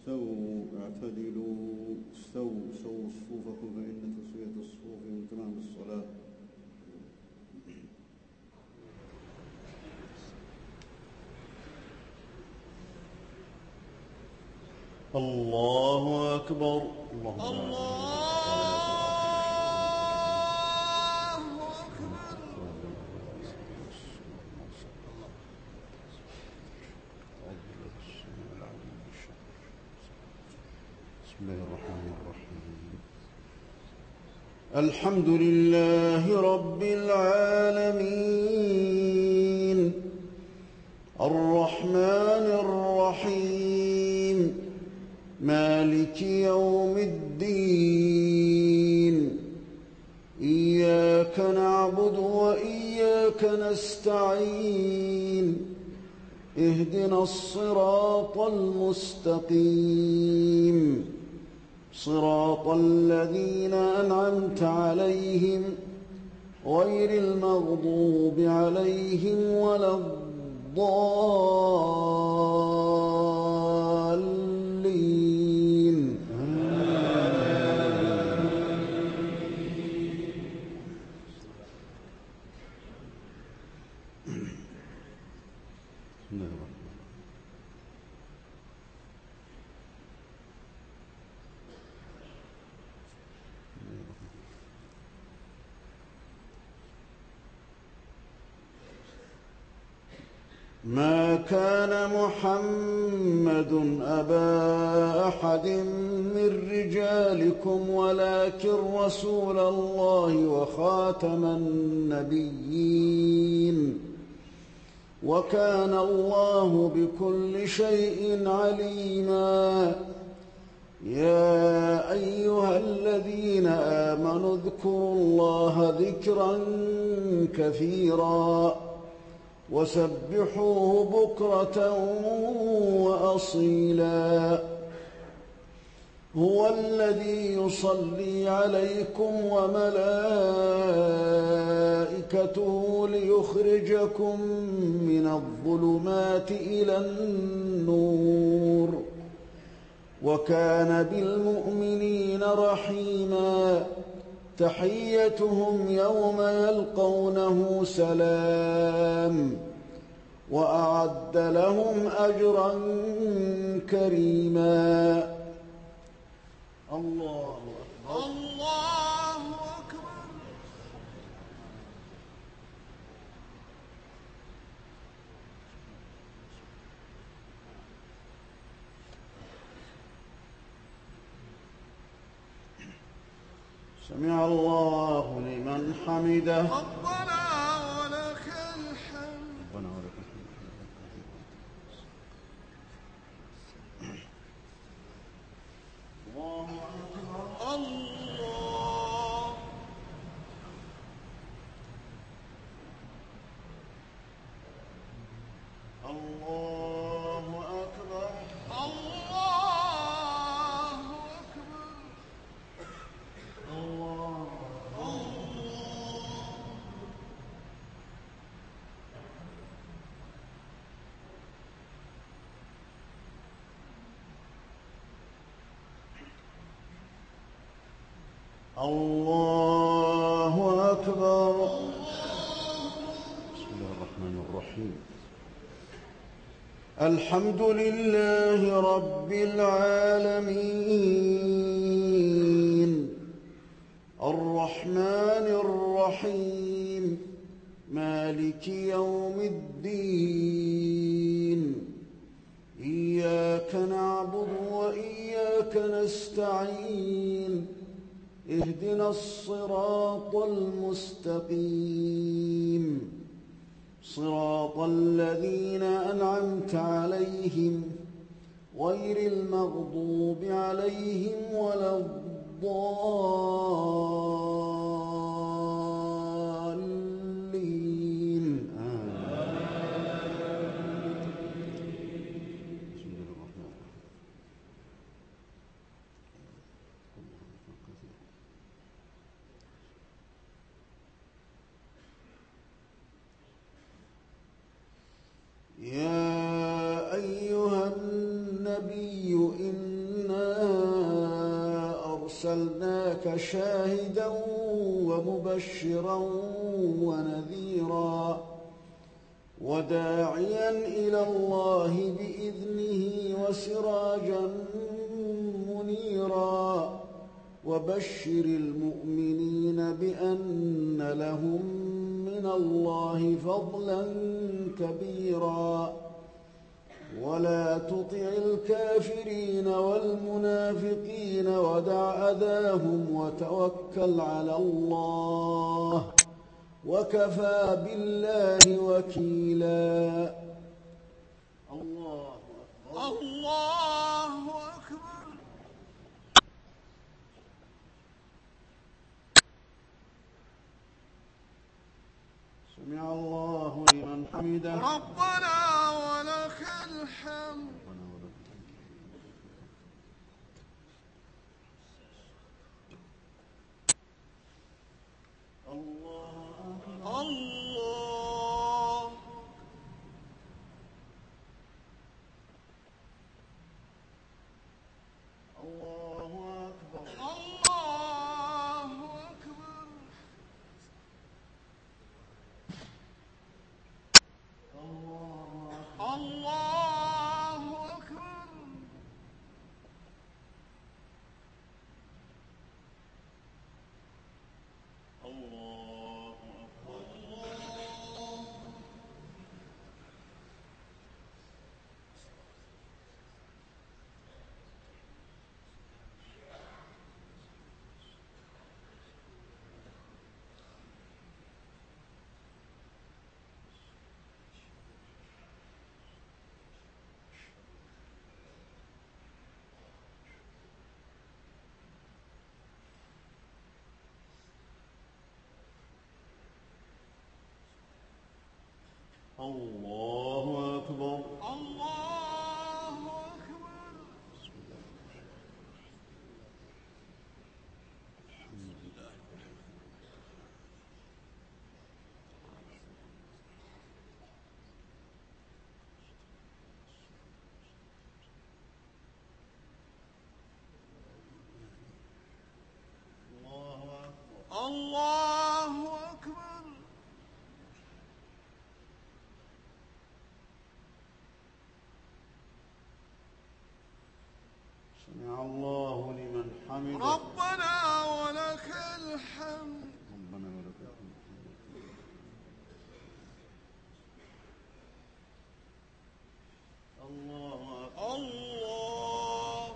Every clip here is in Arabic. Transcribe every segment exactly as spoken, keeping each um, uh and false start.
استووا اعتدلوا استووا سووا صفوفكم فإن تسوية الصفوف من تمام الصلاة. الله أكبر. الله, الله بسم الله الرحمن الرحيم. الحمد لله رب العالمين الرحمن الرحيم مالك يوم الدين إياك نعبد وإياك نستعين اهدنا الصراط المستقيم صراط الذين أنعمت عليهم غير المغضوب عليهم ولا الضالين. ما كان محمد أبا أحد من رجالكم ولكن رسول الله وخاتم النبيين وكان الله بكل شيء عليما. يا أيها الذين آمنوا اذكروا الله ذكرا كثيرا وسبحوه بكرة وأصيلا. هو الذي يصلي عليكم وملائكته ليخرجكم من الظلمات إلى النور وكان بالمؤمنين رحيما. تحيتهم يوم يلقونه سلام وأعد لهم أجرا كريما. الله أكبر. الله أكبر. سمع الله لمن حمده. ربنا ولك الحمد. ربنا ولك الحمد. الله أكبر. الله الله أكبر. الله أكبر. الله الله أكبر. بسم الله الرحمن الرحيم. الحمد لله رب العالمين الرحمن الرحيم مالك يوم الدين إياك نعبد وإياك نستعين اهدنا الصراط المستقيم صراط الذين أنعمت عليهم غير المغضوب عليهم ولا الضالين. يا أيها النبي إن أرسلناك شاهدا ومبشرا ونذيرا وداعيا إلى الله بإذنه وسراجا منيرا وبشر المؤمنين بأن لهم من الله فضلا كبيرا ولا تطع الكافرين والمنافقين ودع أذاهم وتوكل على الله وكفى بالله وكيلا. الله أكبر. الله أكبر. سمع الله لمن حمده. ربنا ولك الحمد. الله الله الله أكبر. الله أكبر. الله أكبر. الله الله أكبر. الله أكبر. الله أكبر. سمع الله لمن حمده. ربنا ولك الحمد. ربنا ولك الحمد. الله أكبر. الله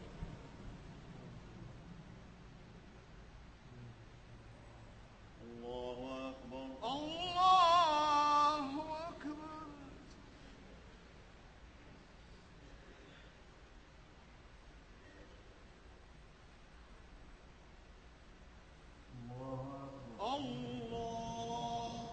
الله أكبر. الله أكبر. الله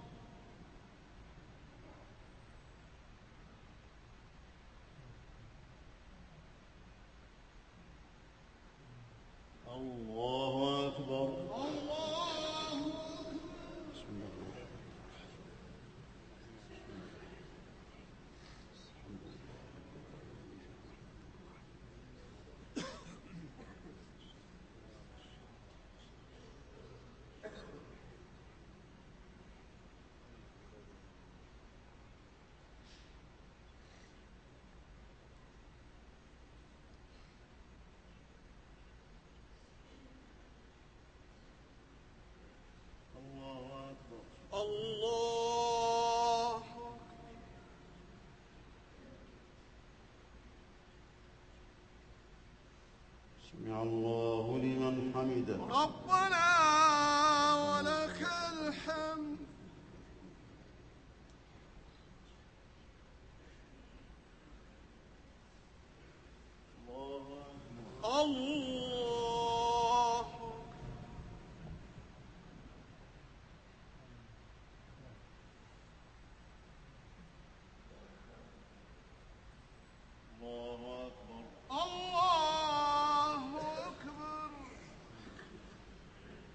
الله أكبر. الله بسم الله الرحمن الله سمع الله لمن حمده. ربنا ولك الحمد. الله الله أكبر. الله أكبر.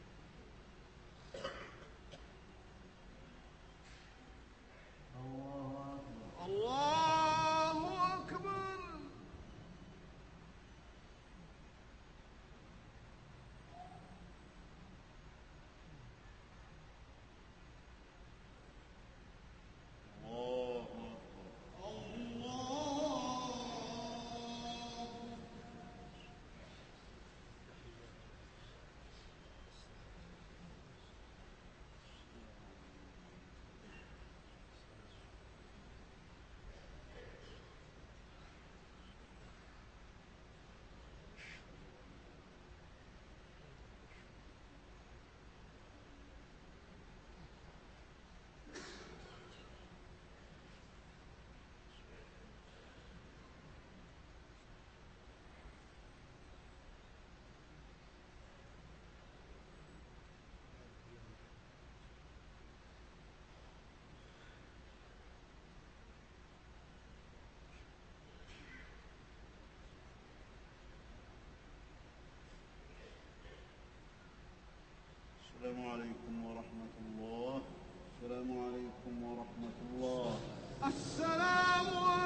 السلام عليكم ورحمة الله. السلام عليكم ورحمة الله. السلام عليكم